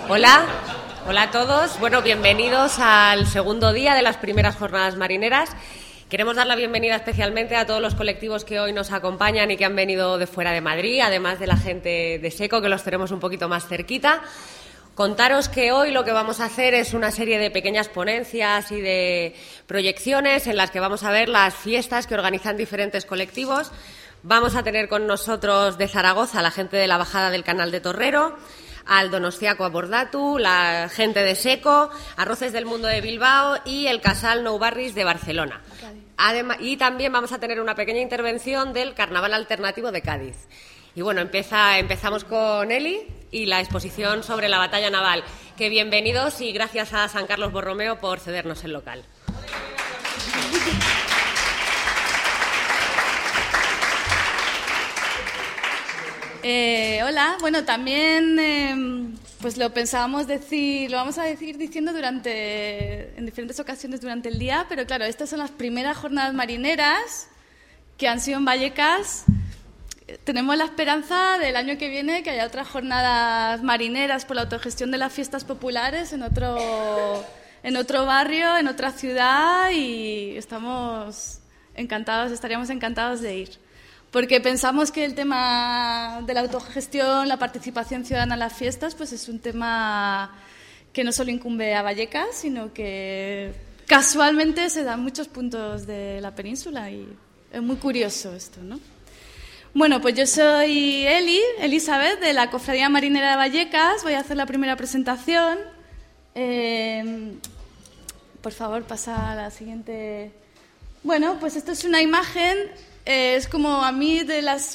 Hola, hola a todos. Bueno, bienvenidos al segundo día de las primeras jornadas marineras. Queremos dar la bienvenida especialmente a todos los colectivos que hoy nos acompañan y que han venido de fuera de Madrid, además de la gente de SECO, que los tenemos un poquito más cerquita. Contaros que hoy lo que vamos a hacer es una serie de pequeñas ponencias y de proyecciones en las que vamos a ver las fiestas que organizan diferentes colectivos. Vamos a tener con nosotros de Zaragoza la gente de la Bajada del Canal de Torrero, al Donostiako Abordatu, la gente de SECO, Arroces del Mundo de Bilbao y el Casal Nou Barris de Barcelona. Y también vamos a tener una pequeña intervención del Carnaval Alternativo de Cádiz. Y bueno, empezamos con Eli y la exposición sobre la batalla naval. Que bienvenidos y gracias a San Carlos Borromeo por cedernos el local. Hola, bueno, también pues lo pensábamos decir, lo vamos a decir diciendo en diferentes ocasiones durante el día, pero claro, estas son las primeras jornadas marineras que han sido en Vallecas. Tenemos la esperanza del año que viene que haya otras jornadas marineras por la autogestión de las fiestas populares en otro barrio, en otra ciudad, y estaríamos encantados de ir. Porque pensamos que el tema de la autogestión, la participación ciudadana en las fiestas, pues es un tema que no solo incumbe a Vallecas, sino que casualmente se da en muchos puntos de la península y es muy curioso esto, ¿no? Bueno, pues yo soy Elizabeth, de la Cofradía Marinera de Vallecas. Voy a hacer la primera presentación. Por favor, pasa a la siguiente. Bueno, pues esto es una imagen. Es como a mí de las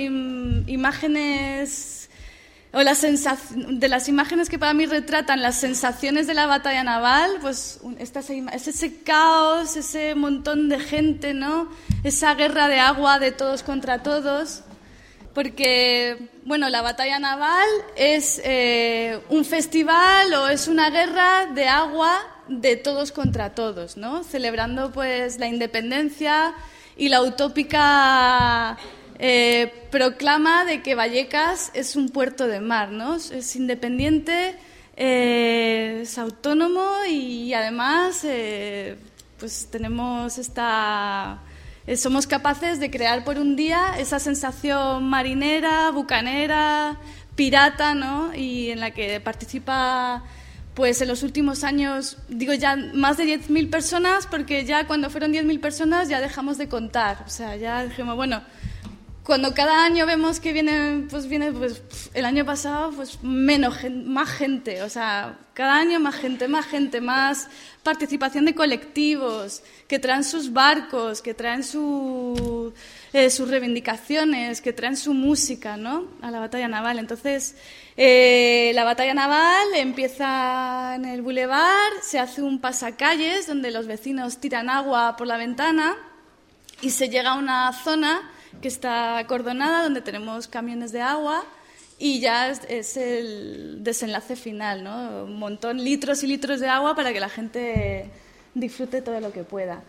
imágenes o de las imágenes que para mí retratan las sensaciones de la batalla naval, pues es ese caos, ese montón de gente, ¿no? Esa guerra de agua de todos contra todos, porque bueno, la batalla naval es un festival o es una guerra de agua de todos contra todos, ¿no? Celebrando pues la independencia y la utópica proclama de que Vallecas es un puerto de mar, ¿no? Es independiente, es autónomo y además pues tenemos somos capaces de crear por un día esa sensación marinera, bucanera, pirata, ¿no? Y en la que participa, pues en los últimos años, digo ya más de 10.000 personas, porque ya cuando fueron 10.000 personas ya dejamos de contar. O sea, ya dijimos, bueno, cuando cada año vemos que viene el año pasado, pues más gente. O sea, cada año más gente, más participación de colectivos que traen sus barcos, que traen sus reivindicaciones, que traen su música, ¿no? A la batalla naval. Entonces, la batalla naval empieza en el bulevar, se hace un pasacalles donde los vecinos tiran agua por la ventana y se llega a una zona que está acordonada donde tenemos camiones de agua y ya es el desenlace final, ¿no? Un montón, litros y litros de agua para que la gente disfrute todo lo que pueda.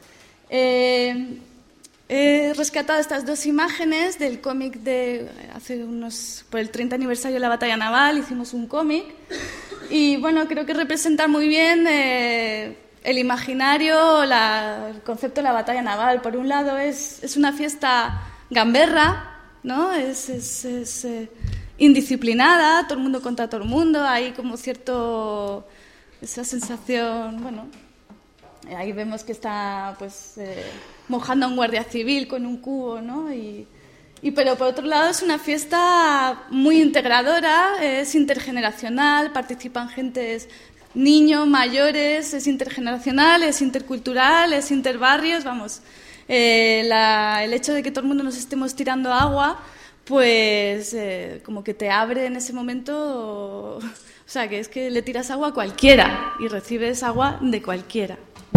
He rescatado estas dos imágenes del cómic por el 30 aniversario de la batalla naval, hicimos un cómic y bueno, creo que representa muy bien el imaginario, el concepto de la batalla naval. Por un lado es una fiesta gamberra, ¿no? Es indisciplinada, todo el mundo contra todo el mundo, hay como esa sensación, bueno, ahí vemos que está pues mojando a un guardia civil con un cubo, ¿no? Pero por otro lado es una fiesta muy integradora, es intergeneracional, participan gentes, niños, mayores, es intergeneracional, es intercultural, es interbarrios, vamos. El hecho de que todo el mundo nos estemos tirando agua, pues como que te abre en ese momento, o sea, que es que le tiras agua a cualquiera y recibes agua de cualquiera.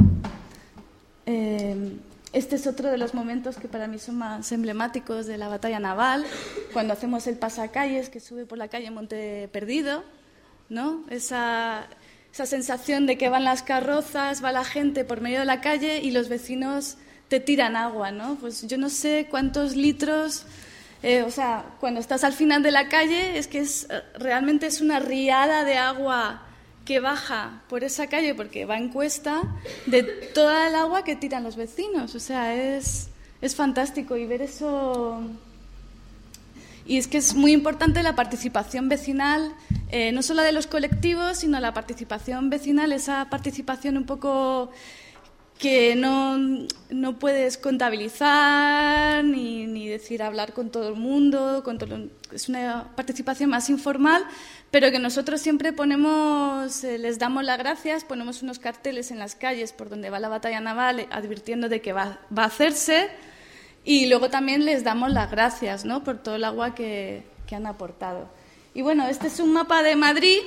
Este es otro de los momentos que para mí son más emblemáticos de la batalla naval, cuando hacemos el pasacalles que sube por la calle Monte Perdido, ¿no? Esa sensación de que van las carrozas, va la gente por medio de la calle y los vecinos te tiran agua, ¿no? Pues yo no sé cuántos litros O sea, cuando estás al final de la calle es que realmente es una riada de agua que baja por esa calle porque va en cuesta de toda el agua que tiran los vecinos. O sea, es fantástico y ver eso. Y es que es muy importante la participación vecinal, no solo de los colectivos, sino la participación vecinal, esa participación un poco que no puedes contabilizar ni decir hablar con todo el mundo, es una participación más informal, pero que nosotros siempre les damos las gracias, ponemos unos carteles en las calles por donde va la batalla naval advirtiendo de que va a hacerse y luego también les damos las gracias, ¿no?, por todo el agua que han aportado. Y bueno, este es un mapa de Madrid.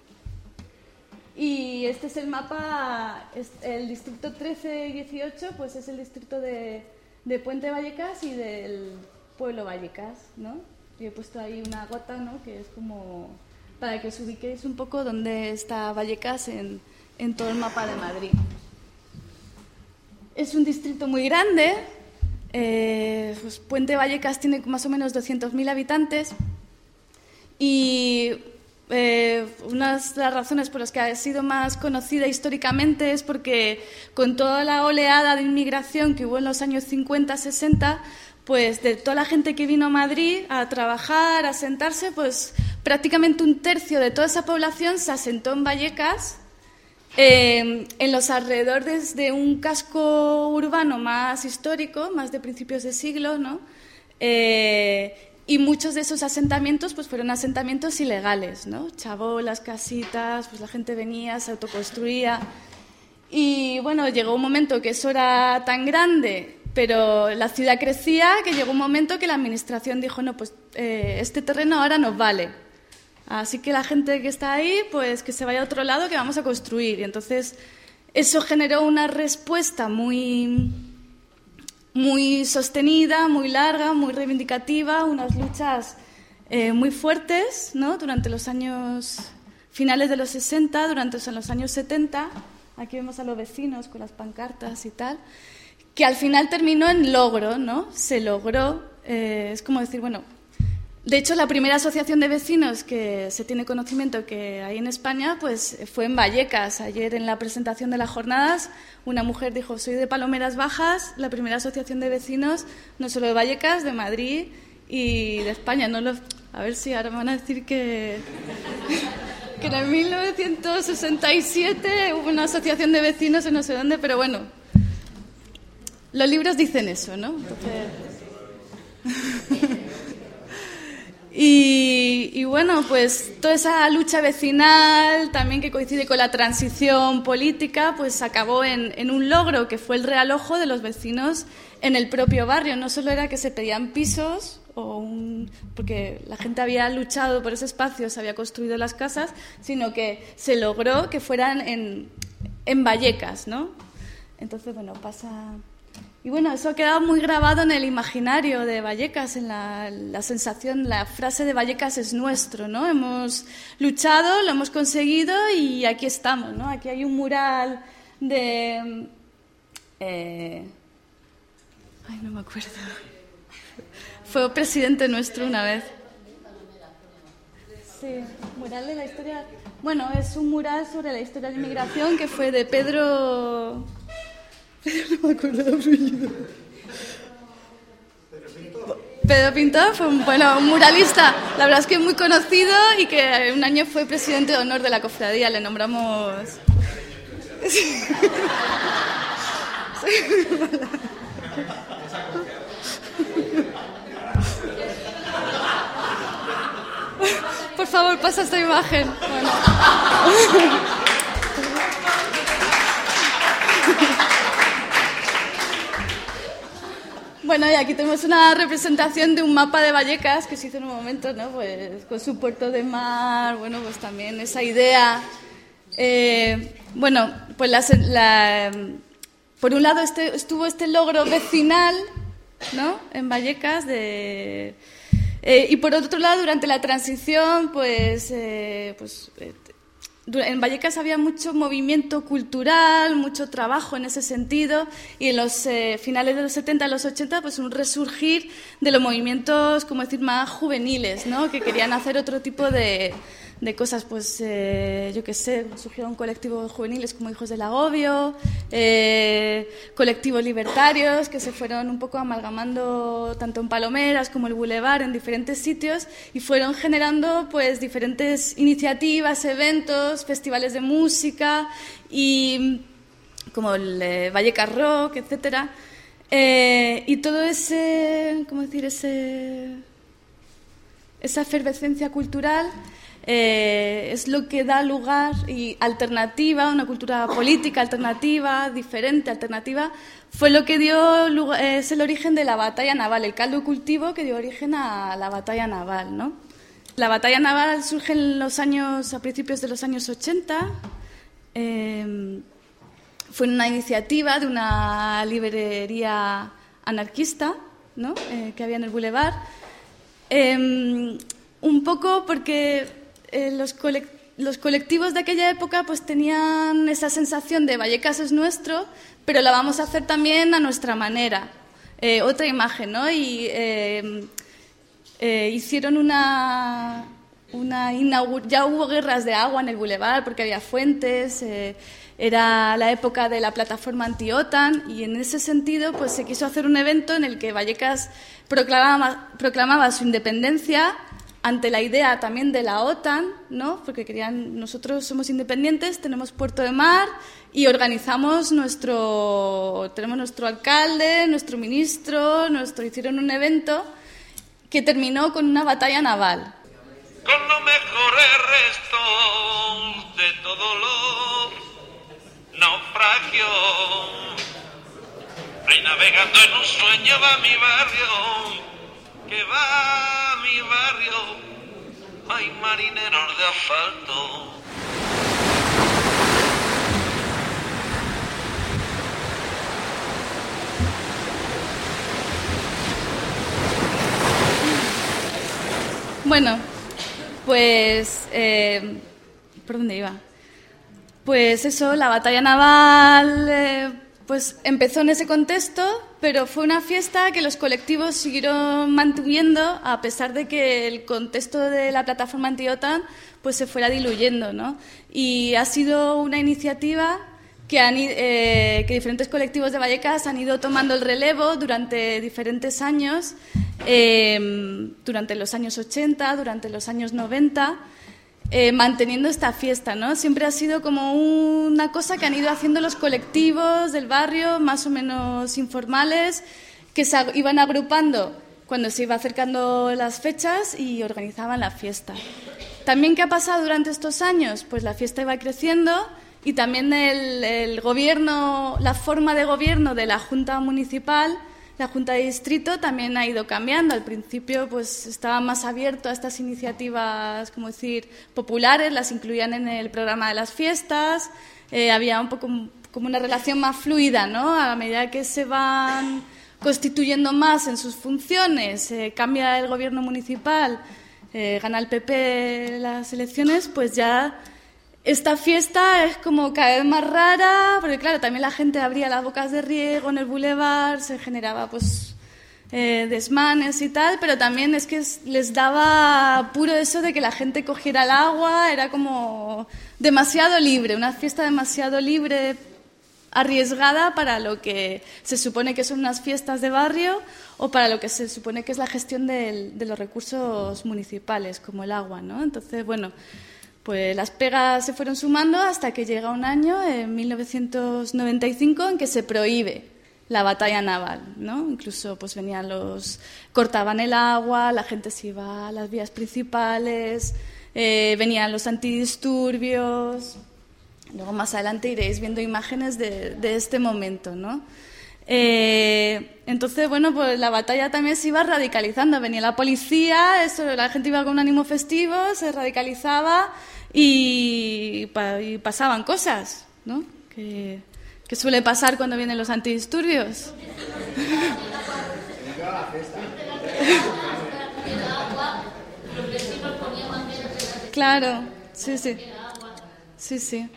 Y este es el mapa, el distrito 13 y 18, pues es el distrito de Puente Vallecas y del pueblo Vallecas, ¿no? Y he puesto ahí una gota, ¿no?, que es como para que os ubiquéis un poco dónde está Vallecas en todo el mapa de Madrid. Es un distrito muy grande, pues Puente Vallecas tiene más o menos 200.000 habitantes y una de las razones por las que ha sido más conocida históricamente es porque con toda la oleada de inmigración que hubo en los años 50-60, pues de toda la gente que vino a Madrid a trabajar, a asentarse, pues prácticamente un tercio de toda esa población se asentó en Vallecas, en los alrededores de un casco urbano más histórico, más de principios de siglo, ¿no? Y muchos de esos asentamientos pues fueron asentamientos ilegales, ¿no? Chabolas, casitas, pues la gente venía, se autoconstruía. Y bueno, llegó un momento que eso era tan grande, pero la ciudad crecía, que llegó un momento que la administración dijo, no, pues este terreno ahora nos vale. Así que la gente que está ahí, pues que se vaya a otro lado, que vamos a construir. Y entonces eso generó una respuesta muy sostenida, muy larga, muy reivindicativa, unas luchas muy fuertes, ¿no?, durante los años finales de los 60, durante los años 70. Aquí vemos a los vecinos con las pancartas y tal, que al final terminó en logro, ¿no? Se logró, es como decir, bueno, de hecho la primera asociación de vecinos que se tiene conocimiento que hay en España, pues fue en Vallecas. Ayer en la presentación de las jornadas una mujer dijo, soy de Palomeras Bajas, la primera asociación de vecinos, no solo de Vallecas, de Madrid y de España. A ver si ahora me van a decir que en el 1967 hubo una asociación de vecinos en no sé dónde, pero bueno, los libros dicen eso, ¿no? Entonces... Y bueno, pues toda esa lucha vecinal, también que coincide con la transición política, pues acabó en un logro que fue el realojo de los vecinos en el propio barrio. No solo era que se pedían pisos, porque la gente había luchado por ese espacio, se había construido las casas, sino que se logró que fueran en Vallecas, ¿no? Entonces, bueno, pasa... Y bueno, eso ha quedado muy grabado en el imaginario de Vallecas, en la sensación, la frase de Vallecas es nuestro, ¿no? Hemos luchado, lo hemos conseguido y aquí estamos, ¿no? Aquí hay un mural de... Ay, no me acuerdo. Fue presidente nuestro una vez. Sí, mural de la historia... Bueno, es un mural sobre la historia de la inmigración que fue de Pedro... No me acuerdo el apellido. Pedro Pintor fue un muralista, la verdad es que muy conocido y que un año fue presidente de honor de la cofradía, le nombramos... Por favor, pasa esta imagen. Bueno. Bueno, y aquí tenemos una representación de un mapa de Vallecas que se hizo en un momento, ¿no? Pues con su puerto de mar, bueno, pues también esa idea. Bueno, pues por un lado estuvo este logro vecinal, ¿no?, en Vallecas y por otro lado, durante la transición, en Vallecas había mucho movimiento cultural, mucho trabajo en ese sentido, y en los finales de los 70 a los 80, pues un resurgir de los movimientos, como decir, más juveniles, ¿no? Que querían hacer otro tipo de cosas, pues yo qué sé, surgieron colectivos juveniles como Hijos del Agobio, colectivos libertarios que se fueron un poco amalgamando tanto en Palomeras como el Boulevard, en diferentes sitios, y fueron generando pues diferentes iniciativas, eventos, festivales de música, y como el Vallecas Rock, etcétera, y todo ese, ¿cómo decir?, esa efervescencia cultural es lo que da lugar y alternativa, una cultura política alternativa, diferente, alternativa, fue lo que dio lugar, es el origen de la batalla naval, el caldo cultivo que dio origen a la batalla naval, ¿no? La batalla naval surge a principios de los años 80, fue una iniciativa de una librería anarquista, ¿no? Que había en el Boulevard, un poco porque los colectivos de aquella época pues tenían esa sensación de Vallecas es nuestro, pero la vamos a hacer también a nuestra manera, otra imagen, ¿no? Y hicieron ya hubo guerras de agua en el Boulevard porque había fuentes, era la época de la plataforma anti-OTAN, y en ese sentido pues se quiso hacer un evento en el que Vallecas proclamaba su independencia ante la idea también de la OTAN, ¿no? Porque nosotros somos independientes, tenemos puerto de mar y organizamos tenemos nuestro alcalde, nuestro ministro, hicieron un evento que terminó con una batalla naval. Con los mejores restos de todos los naufragios, ahí navegando en un sueño va mi barrio, que va mi barrio, hay marineros de asfalto. Bueno, pues ¿por dónde iba? Pues eso, la batalla naval pues empezó en ese contexto, pero fue una fiesta que los colectivos siguieron manteniendo a pesar de que el contexto de la plataforma anti-OTAN pues se fuera diluyendo, ¿no? Y ha sido una iniciativa que diferentes colectivos de Vallecas han ido tomando el relevo durante diferentes años, durante los años 80, durante los años 90, manteniendo esta fiesta, ¿no? Siempre ha sido como una cosa que han ido haciendo los colectivos del barrio, más o menos informales, que se iban agrupando cuando se iba acercando las fechas y organizaban la fiesta. También, ¿qué ha pasado durante estos años? Pues la fiesta iba creciendo y también el gobierno, la forma de gobierno de la Junta Municipal, la Junta de Distrito, también ha ido cambiando. Al principio pues estaba más abierto a estas iniciativas, como decir, populares, las incluían en el programa de las fiestas, había un poco como una relación más fluida, ¿no? A medida que se van constituyendo más en sus funciones, cambia el gobierno municipal, gana el PP las elecciones, pues ya esta fiesta es como cada vez más rara, porque claro, también la gente abría las bocas de riego en el Boulevard, se generaba pues desmanes y tal, pero también es que les daba puro eso de que la gente cogiera el agua, era como demasiado libre, una fiesta demasiado libre, arriesgada para lo que se supone que son unas fiestas de barrio o para lo que se supone que es la gestión de los recursos municipales, como el agua, ¿no? Entonces, bueno, pues las pegas se fueron sumando hasta que llega un año, en 1995, en que se prohíbe la batalla naval, ¿no? Incluso pues cortaban el agua, la gente se iba a las vías principales, venían los antidisturbios. Luego más adelante iréis viendo imágenes de este momento, ¿no? Entonces, bueno, pues la batalla también se iba radicalizando. Venía la policía, la gente iba con un ánimo festivo, se radicalizaba y pasaban cosas, ¿no? Que suele pasar cuando vienen los antidisturbios. Claro, sí, sí. Sí, sí.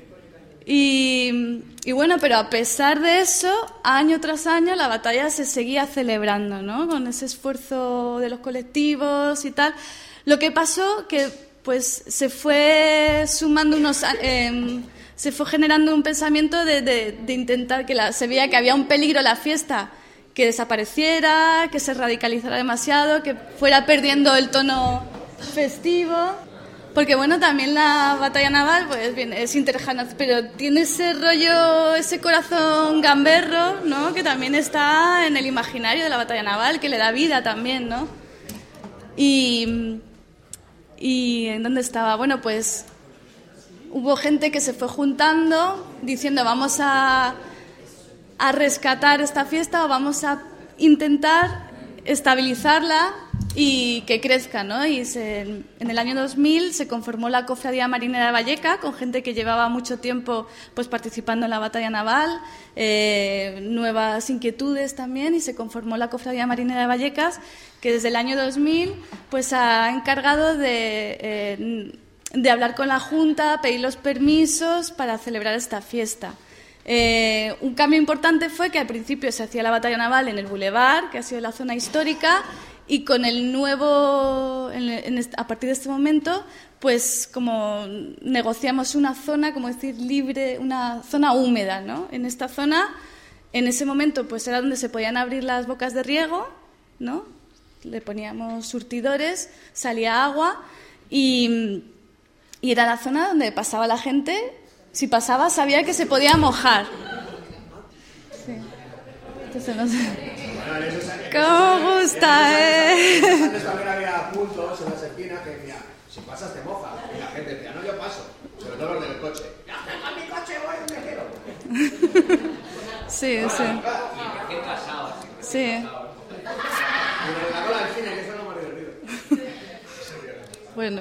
Y bueno, pero a pesar de eso, año tras año la batalla se seguía celebrando, ¿no? Con ese esfuerzo de los colectivos y tal. Lo que pasó que pues se fue sumando se fue generando un pensamiento de intentar se veía que había un peligro en la fiesta, que desapareciera, que se radicalizara demasiado, que fuera perdiendo el tono festivo. Porque bueno, también la batalla naval pues bien, es intergeneracional, pero tiene ese rollo, ese corazón gamberro, ¿no? Que también está en el imaginario de la batalla naval, que le da vida también, ¿no? ¿Y en dónde estaba? Bueno, pues hubo gente que se fue juntando diciendo vamos a rescatar esta fiesta o vamos a intentar estabilizarla y que crezca, ¿no? Y en el año 2000 se conformó la Cofradía Marinera de Vallecas, con gente que llevaba mucho tiempo pues participando en la batalla naval, nuevas inquietudes también, y se conformó la Cofradía Marinera de Vallecas, que desde el año 2000 pues ha encargado de hablar con la Junta, pedir los permisos para celebrar esta fiesta. Un cambio importante fue que al principio se hacía la batalla naval en el Boulevard, que ha sido la zona histórica, y con el nuevo, a partir de este momento, pues como negociamos una zona, como decir, libre, una zona húmeda, ¿no? En esta zona, en ese momento, pues era donde se podían abrir las bocas de riego, ¿no? Le poníamos surtidores, salía agua y era la zona donde pasaba la gente. Si pasaba, sabía que se podía mojar. Sí. Entonces, no sé. ¿Cómo gusta, Antes también había puntos en las esquinas que decía, si pasas te mojas. Y la gente decía, no, yo paso. Sobre todo los del coche. ¡A mi coche voy donde quiero! Sí, sí. Sí. Y la cola del cine, que eso es lo más divertido. Bueno.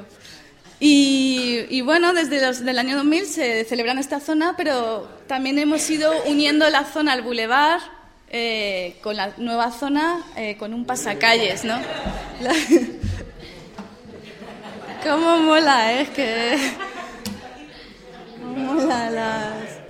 Y bueno, desde el año 2000 se celebra en esta zona, pero también hemos ido uniendo la zona al Boulevard con la nueva zona, con un pasacalles, ¿no? ¿Cómo mola, es que... ¿Cómo mola las...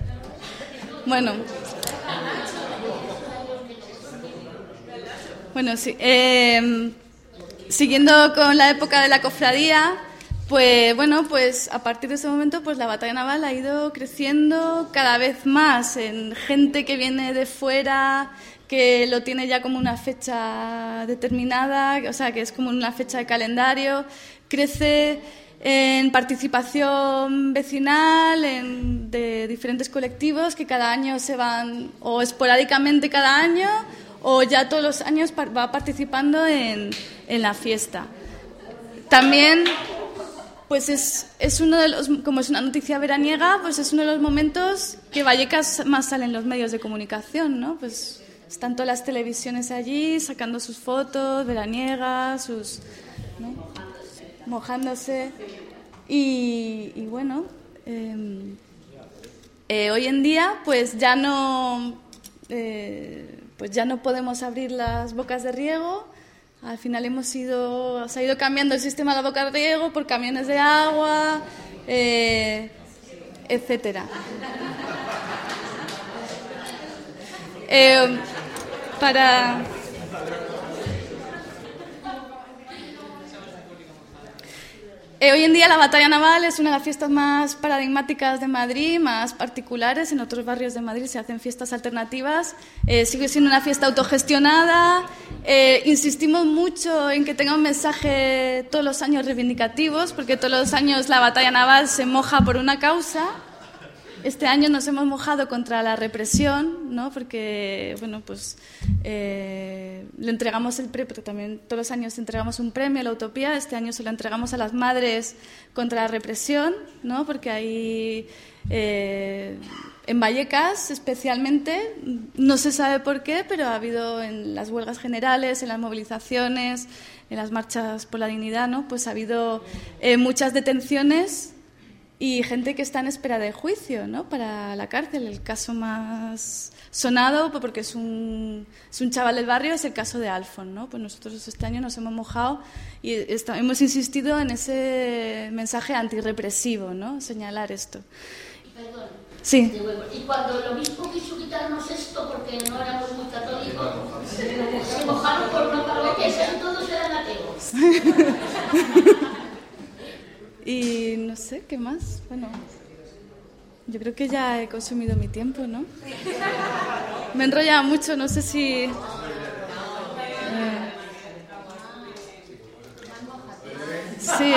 Bueno, sí. Siguiendo con la época de la cofradía... Pues bueno, pues a partir de ese momento pues la batalla naval ha ido creciendo cada vez más en gente que viene de fuera, que lo tiene ya como una fecha determinada, o sea, que es como una fecha de calendario, crece en participación vecinal, de diferentes colectivos que cada año se van, o esporádicamente cada año, o ya todos los años va participando en la fiesta. También... Pues es uno de los, como es una noticia veraniega, pues es uno de los momentos que Vallecas más salen los medios de comunicación, ¿no? Pues están todas las televisiones allí sacando sus fotos veraniegas, ¿no? Mojándose. Y bueno, hoy en día pues ya no podemos abrir las bocas de riego. Al final se ha ido cambiando el sistema de la boca de riego por camiones de agua, etcétera. Hoy en día la batalla naval es una de las fiestas más paradigmáticas de Madrid, más particulares. En otros barrios de Madrid se hacen fiestas alternativas. Sigue siendo una fiesta autogestionada. Insistimos mucho en que tenga un mensaje todos los años reivindicativos, porque todos los años la batalla naval se moja por una causa. Este año nos hemos mojado contra la represión, ¿no? Porque, bueno, pues le entregamos el premio, pero también todos los años entregamos un premio a la utopía. Este año se lo entregamos a las madres contra la represión, ¿no? Porque ahí, en Vallecas especialmente, no se sabe por qué, pero ha habido en las huelgas generales, en las movilizaciones, en las marchas por la dignidad, ¿no? Pues ha habido muchas detenciones y gente que está en espera de juicio, ¿no? Para la cárcel. El caso más sonado, porque es un chaval del barrio, es el caso de Alfon, ¿no? Pues nosotros este año nos hemos mojado y hemos insistido en ese mensaje antirrepresivo, ¿no? Señalar esto. Perdón. Sí. Y cuando el obispo quiso quitarnos esto porque no éramos muy católicos, se mojaron por una parroquia y todos eran ateos. Y no sé, ¿qué más? Bueno, yo creo que ya he consumido mi tiempo, ¿no? Me he enrollado mucho, no sé si... Sí,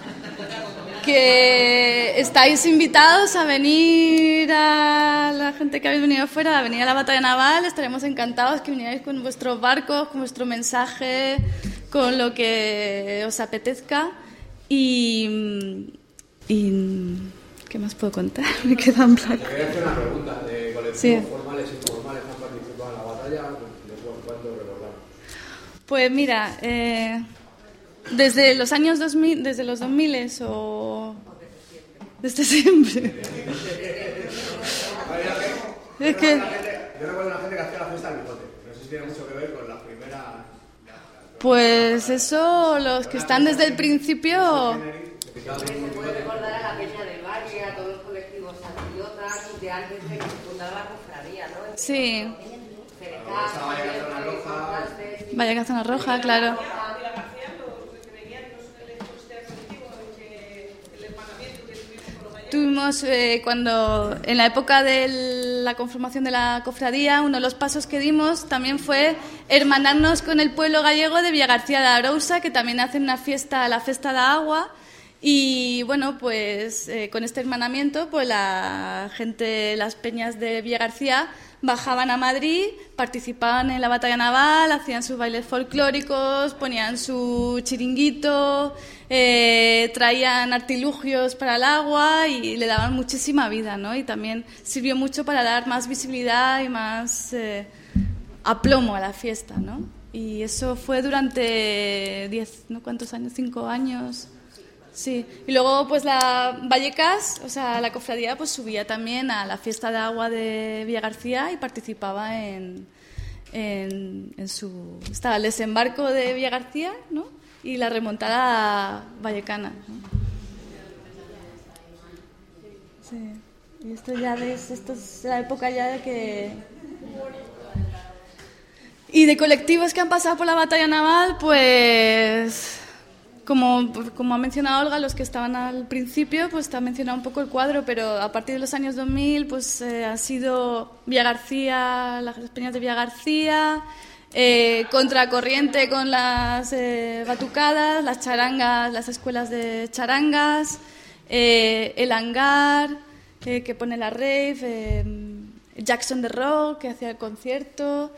que estáis invitados a venir, a la gente que habéis venido afuera, a venir a la batalla naval. Estaremos encantados que vinierais con vuestros barcos, con vuestro mensaje, con lo que os apetezca. Y ¿qué más puedo contar? Me queda en blanco. Te quería hacer una pregunta. ¿De colectivos formales e informales han participado en la batalla? ¿De cuándo recordamos? Pues mira, desde los años 2000, desde los 2000 o desde siempre. Es que yo recuerdo a la gente que hacía la fiesta del bigote. No sé si tiene mucho que ver con la primera. Pues eso, los que están desde el principio. Se puede recordar a la peña del barrio y a todos los colectivos patriotas de antes de que se fundara la cofradía, ¿no? Sí. Cerca, Vaya Zona Roja, claro. Tuvimos, cuando en la época de la conformación de la cofradía, uno de los pasos que dimos también fue hermanarnos con el pueblo gallego de Villagarcía de Arousa, que también hacen una fiesta, la Festa da Agua. Y bueno, pues con este hermanamiento, pues la gente, las peñas de Villagarcía bajaban a Madrid, participaban en la batalla naval, hacían sus bailes folclóricos, ponían su chiringuito, traían artilugios para el agua y le daban muchísima vida, ¿no? Y también sirvió mucho para dar más visibilidad y más aplomo a la fiesta, ¿no? Y eso fue durante 10, ¿no? ¿Cuántos años? 5 años. Sí, y luego pues la Vallecas, o sea, la cofradía pues subía también a la fiesta de agua de Villagarcía y participaba en su... Estaba el desembarco de Villagarcía, ¿no? Y la remontada vallecana, ¿no? Sí, y esto ya ves, esto es la época ya de que... Y de colectivos que han pasado por la batalla naval, pues... Como ha mencionado Olga, los que estaban al principio, pues te ha mencionado un poco el cuadro, pero a partir de los años 2000 pues ha sido Villagarcía, las peñas de Villagarcía, contracorriente con las batucadas, las charangas, las escuelas de charangas, el hangar que pone la rave, Jackson the Rock que hacía el concierto,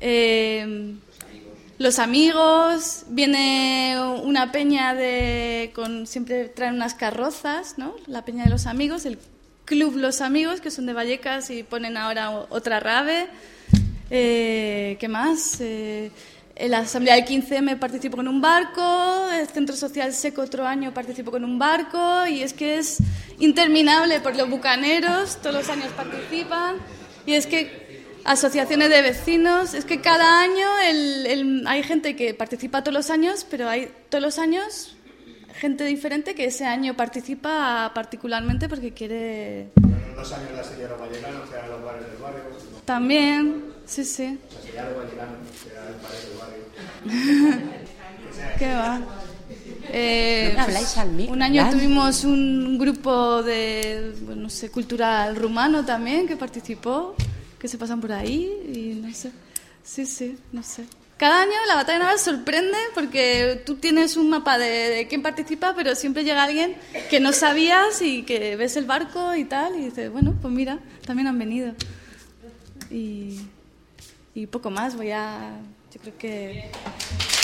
los amigos, viene una peña siempre traen unas carrozas, ¿no? La peña de los amigos, el club Los Amigos, que son de Vallecas y ponen ahora otra rave. ¿Qué más? En la asamblea del 15M participo con un barco, el Centro Social Seco otro año participo con un barco, y es que es interminable, por los bucaneros todos los años participan, y es que asociaciones de vecinos, es que cada año hay gente que participa todos los años, pero hay todos los años gente diferente que ese año participa particularmente porque quiere... En los años de Astillero Vallecano, o sea, los bares del barrio. También, sí, sí. Astillero Vallecano, o sea, el bar del barrio. ¿Qué va? ¿Habláis al micro? Un año tuvimos un grupo de, bueno, no sé, cultural rumano también que participó, que se pasan por ahí y no sé. Sí, no sé. Cada año la batalla naval sorprende porque tú tienes un mapa de quién participa, pero siempre llega alguien que no sabías y que ves el barco y tal y dices, bueno, pues mira, también han venido. Y poco más, yo creo que...